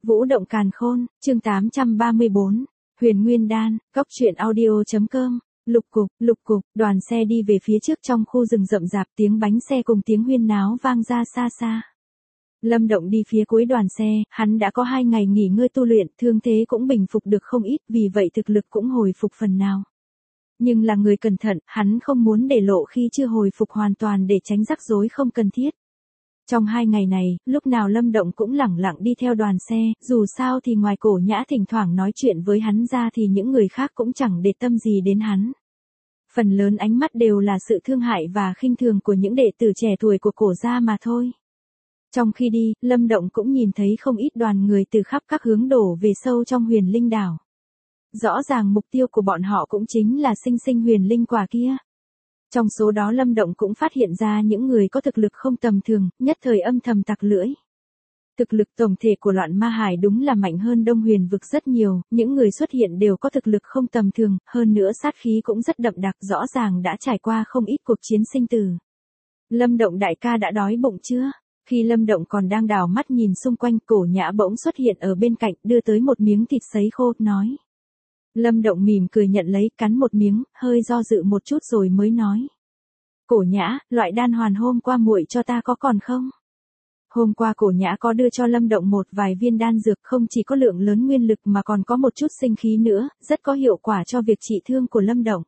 Vũ động càn khôn, chương 834, Huyền Nguyên Đan, Góc truyện audio.com. Lục cục, đoàn xe đi về phía trước trong khu rừng rậm rạp, tiếng bánh xe cùng tiếng huyên náo vang ra xa xa. Lâm Động đi phía cuối đoàn xe, hắn đã có 2 ngày nghỉ ngơi tu luyện, thương thế cũng bình phục được không ít, vì vậy thực lực cũng hồi phục phần nào. Nhưng là người cẩn thận, hắn không muốn để lộ khi chưa hồi phục hoàn toàn để tránh rắc rối không cần thiết. Trong 2 ngày này, lúc nào Lâm Động cũng lẳng lặng đi theo đoàn xe, dù sao thì ngoài Cổ Nhã thỉnh thoảng nói chuyện với hắn ra thì những người khác cũng chẳng để tâm gì đến hắn. Phần lớn ánh mắt đều là sự thương hại và khinh thường của những đệ tử trẻ tuổi của Cổ gia mà thôi. Trong khi đi, Lâm Động cũng nhìn thấy không ít đoàn người từ khắp các hướng đổ về sâu trong Huyền Linh đảo. Rõ ràng mục tiêu của bọn họ cũng chính là sinh huyền linh quả kia. Trong số đó Lâm Động cũng phát hiện ra những người có thực lực không tầm thường, nhất thời âm thầm tặc lưỡi. Thực lực tổng thể của Loạn Ma Hải đúng là mạnh hơn Đông Huyền vực rất nhiều, những người xuất hiện đều có thực lực không tầm thường, hơn nữa sát khí cũng rất đậm đặc, rõ ràng đã trải qua không ít cuộc chiến sinh tử. Lâm Động đại ca đã đói bụng chưa? Khi Lâm Động còn đang đảo mắt nhìn xung quanh, Cổ Nhã bỗng xuất hiện ở bên cạnh, đưa tới một miếng thịt sấy khô, nói. Lâm Động mỉm cười nhận lấy, cắn một miếng, hơi do dự một chút rồi mới nói. Cổ Nhã, loại đan hoàn hôm qua muội cho ta có còn không? Hôm qua Cổ Nhã có đưa cho Lâm Động một vài viên đan dược, không chỉ có lượng lớn nguyên lực mà còn có một chút sinh khí nữa, rất có hiệu quả cho việc trị thương của Lâm Động.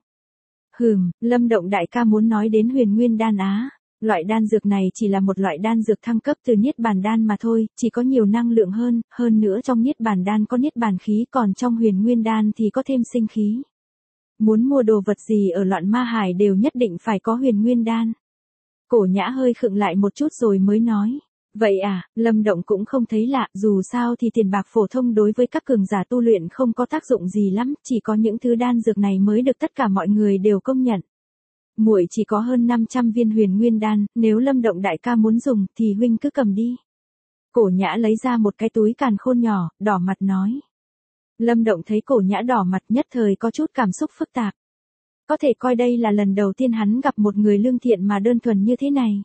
Lâm Động đại ca muốn nói đến Huyền Nguyên Đan á. Loại đan dược này chỉ là một loại đan dược thăng cấp từ Niết Bàn Đan mà thôi, chỉ có nhiều năng lượng hơn nữa trong Niết Bàn Đan có Niết Bàn khí, còn trong Huyền Nguyên Đan thì có thêm sinh khí. Muốn mua đồ vật gì ở Loạn Ma Hải đều nhất định phải có Huyền Nguyên Đan. Cổ Nhã hơi khựng lại một chút rồi mới nói. Vậy à, Lâm Động cũng không thấy lạ, dù sao thì tiền bạc phổ thông đối với các cường giả tu luyện không có tác dụng gì lắm, chỉ có những thứ đan dược này mới được tất cả mọi người đều công nhận. Muội chỉ có hơn 500 viên Huyền Nguyên Đan, nếu Lâm Động đại ca muốn dùng thì huynh cứ cầm đi. Cổ Nhã lấy ra một cái túi càn khôn nhỏ, đỏ mặt nói. Lâm Động thấy Cổ Nhã đỏ mặt nhất thời có chút cảm xúc phức tạp. Có thể coi đây là lần đầu tiên hắn gặp một người lương thiện mà đơn thuần như thế này.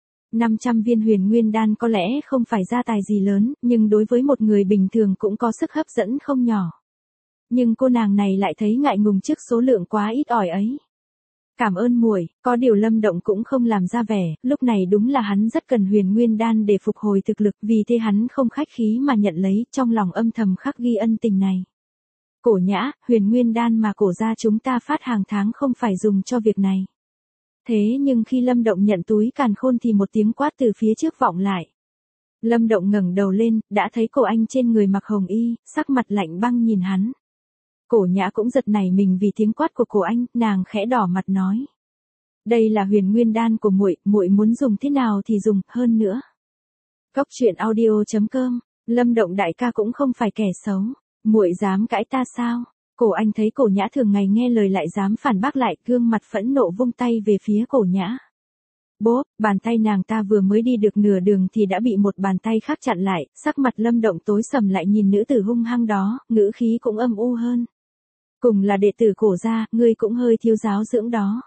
500 viên Huyền Nguyên Đan có lẽ không phải gia tài gì lớn, nhưng đối với một người bình thường cũng có sức hấp dẫn không nhỏ. Nhưng cô nàng này lại thấy ngại ngùng trước số lượng quá ít ỏi ấy. Cảm ơn muội, có điều Lâm Động cũng không làm ra vẻ, lúc này đúng là hắn rất cần Huyền Nguyên Đan để phục hồi thực lực, vì thế hắn không khách khí mà nhận lấy, trong lòng âm thầm khắc ghi ân tình này. Cổ Nhã, Huyền Nguyên Đan mà Cổ gia chúng ta phát hàng tháng không phải dùng cho việc này. Thế nhưng khi Lâm Động nhận túi càn khôn thì một tiếng quát từ phía trước vọng lại. Lâm Động ngẩng đầu lên, đã thấy Cổ Anh trên người mặc hồng y, sắc mặt lạnh băng nhìn hắn. Cổ Nhã cũng giật nảy mình vì tiếng quát của Cổ Anh, nàng khẽ đỏ mặt nói. Đây là Huyền Nguyên Đan của muội, muội muốn dùng thế nào thì dùng, hơn nữa. Góc truyện audio.com, Lâm Động đại ca cũng không phải kẻ xấu, muội dám cãi ta sao? Cổ Anh thấy Cổ Nhã thường ngày nghe lời lại dám phản bác lại, gương mặt phẫn nộ vung tay về phía Cổ Nhã. Bốp, bàn tay nàng ta vừa mới đi được nửa đường thì đã bị một bàn tay khác chặn lại, sắc mặt Lâm Động tối sầm lại nhìn nữ tử hung hăng đó, ngữ khí cũng âm u hơn. Cùng là đệ tử Cổ gia, ngươi cũng hơi thiếu giáo dưỡng đó.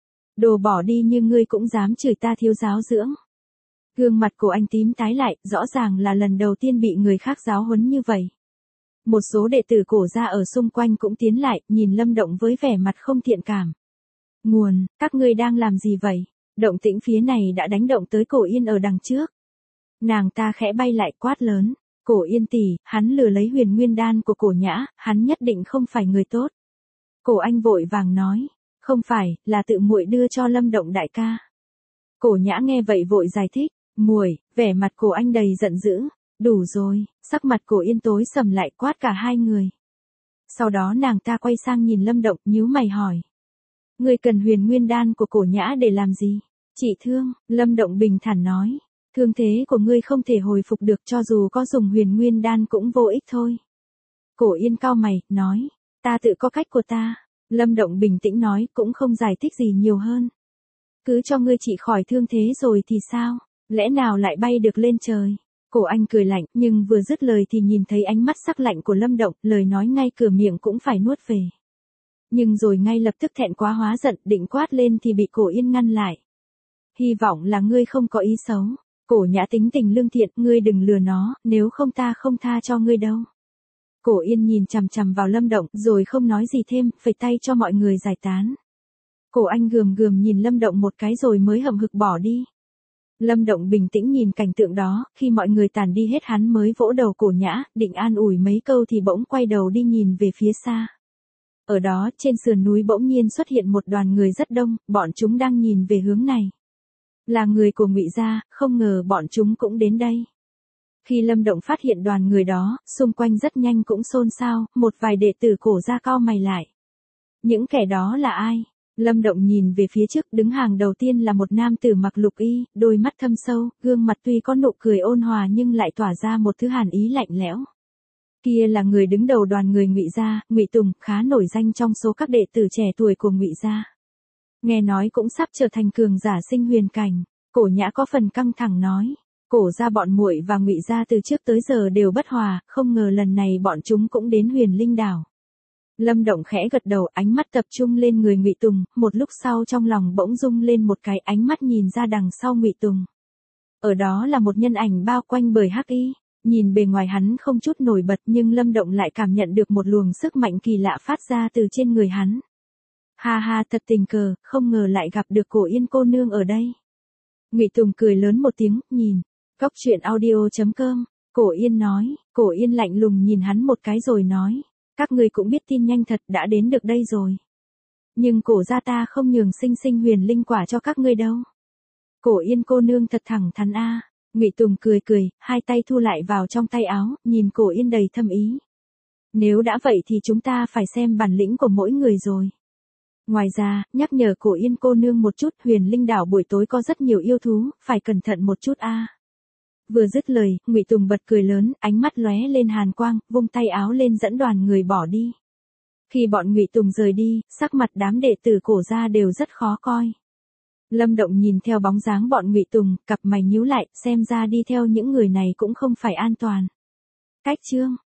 Đồ bỏ đi nhưng ngươi cũng dám chửi ta thiếu giáo dưỡng. Gương mặt Cổ Anh tím tái lại, rõ ràng là lần đầu tiên bị người khác giáo huấn như vậy. Một số đệ tử Cổ gia ở xung quanh cũng tiến lại, nhìn Lâm Động với vẻ mặt không thiện cảm. Nguồn, các ngươi đang làm gì vậy? Động tĩnh phía này đã đánh động tới Cổ Yên ở đằng trước. Nàng ta khẽ bay lại quát lớn. Cổ Yên tỷ, hắn lừa lấy Huyền Nguyên Đan của Cổ Nhã, hắn nhất định không phải người tốt. Cổ Anh vội vàng nói, không phải, là tự muội đưa cho Lâm Động đại ca. Cổ Nhã nghe vậy vội giải thích, muội, vẻ mặt Cổ Anh đầy giận dữ, đủ rồi, sắc mặt Cổ Yên tối sầm lại quát cả hai người. Sau đó nàng ta quay sang nhìn Lâm Động, nhíu mày hỏi. Ngươi cần Huyền Nguyên Đan của Cổ Nhã để làm gì? Trị thương, Lâm Động bình thản nói. Thương thế của ngươi không thể hồi phục được, cho dù có dùng Huyền Nguyên Đan cũng vô ích thôi. Cổ Yên cau mày, nói, ta tự có cách của ta. Lâm Động bình tĩnh nói, cũng không giải thích gì nhiều hơn. Cứ cho ngươi trị khỏi thương thế rồi thì sao? Lẽ nào lại bay được lên trời? Cổ Anh cười lạnh, nhưng vừa dứt lời thì nhìn thấy ánh mắt sắc lạnh của Lâm Động, lời nói ngay cửa miệng cũng phải nuốt về. Nhưng rồi ngay lập tức thẹn quá hóa giận, định quát lên thì bị Cổ Yên ngăn lại. Hy vọng là ngươi không có ý xấu. Cổ Nhã tính tình lương thiện, ngươi đừng lừa nó, nếu không ta không tha cho ngươi đâu. Cổ Yên nhìn chằm chằm vào Lâm Động, rồi không nói gì thêm, phẩy tay cho mọi người giải tán. Cổ Anh gườm gườm nhìn Lâm Động một cái rồi mới hậm hực bỏ đi. Lâm Động bình tĩnh nhìn cảnh tượng đó, khi mọi người tàn đi hết hắn mới vỗ đầu Cổ Nhã, định an ủi mấy câu thì bỗng quay đầu đi nhìn về phía xa. Ở đó, trên sườn núi bỗng nhiên xuất hiện một đoàn người rất đông, bọn chúng đang nhìn về hướng này. Là người của Ngụy gia, không ngờ bọn chúng cũng đến đây. Khi Lâm Động phát hiện đoàn người đó, xung quanh rất nhanh cũng xôn xao, một vài đệ tử Cổ gia cau mày lại. Những kẻ đó là ai? Lâm Động nhìn về phía trước, đứng hàng đầu tiên là một nam tử mặc lục y, đôi mắt thâm sâu, gương mặt tuy có nụ cười ôn hòa nhưng lại tỏa ra một thứ hàn ý lạnh lẽo. Kia là người đứng đầu đoàn người Ngụy gia, Ngụy Tùng, khá nổi danh trong số các đệ tử trẻ tuổi của Ngụy gia. Nghe nói cũng sắp trở thành cường giả sinh huyền cảnh. Cổ Nhã có phần căng thẳng nói, Cổ gia bọn muội và Ngụy gia từ trước tới giờ đều bất hòa, không ngờ lần này bọn chúng cũng đến Huyền Linh đảo. Lâm Động khẽ gật đầu, ánh mắt tập trung lên người Ngụy Tùng, một lúc sau trong lòng bỗng rung lên một cái, ánh mắt nhìn ra đằng sau Ngụy Tùng. Ở đó là một nhân ảnh bao quanh bởi hắc y, nhìn bề ngoài hắn không chút nổi bật nhưng Lâm Động lại cảm nhận được một luồng sức mạnh kỳ lạ phát ra từ trên người hắn. Ha ha, thật tình cờ, không ngờ lại gặp được Cổ Yên cô nương ở đây. Ngụy Tùng cười lớn một tiếng, nhìn. Góc truyện audio.com, Cổ Yên nói, Cổ Yên lạnh lùng nhìn hắn một cái rồi nói, các ngươi cũng biết tin nhanh thật đã đến được đây rồi. Nhưng Cổ gia ta không nhường sinh huyền linh quả cho các ngươi đâu. Cổ Yên cô nương thật thẳng thắn a. Ngụy Tùng cười cười, hai tay thu lại vào trong tay áo, nhìn Cổ Yên đầy thâm ý. Nếu đã vậy thì chúng ta phải xem bản lĩnh của mỗi người rồi. Ngoài ra, nhắc nhở Cổ Yên cô nương một chút, Huyền Linh đảo buổi tối có rất nhiều yêu thú, phải cẩn thận một chút a. Vừa dứt lời, Ngụy Tùng bật cười lớn, ánh mắt lóe lên hàn quang, vung tay áo lên dẫn đoàn người bỏ đi. Khi bọn Ngụy Tùng rời đi, sắc mặt đám đệ tử Cổ gia đều rất khó coi. Lâm Động nhìn theo bóng dáng bọn Ngụy Tùng, cặp mày nhíu lại, xem ra đi theo những người này cũng không phải an toàn. Cách chương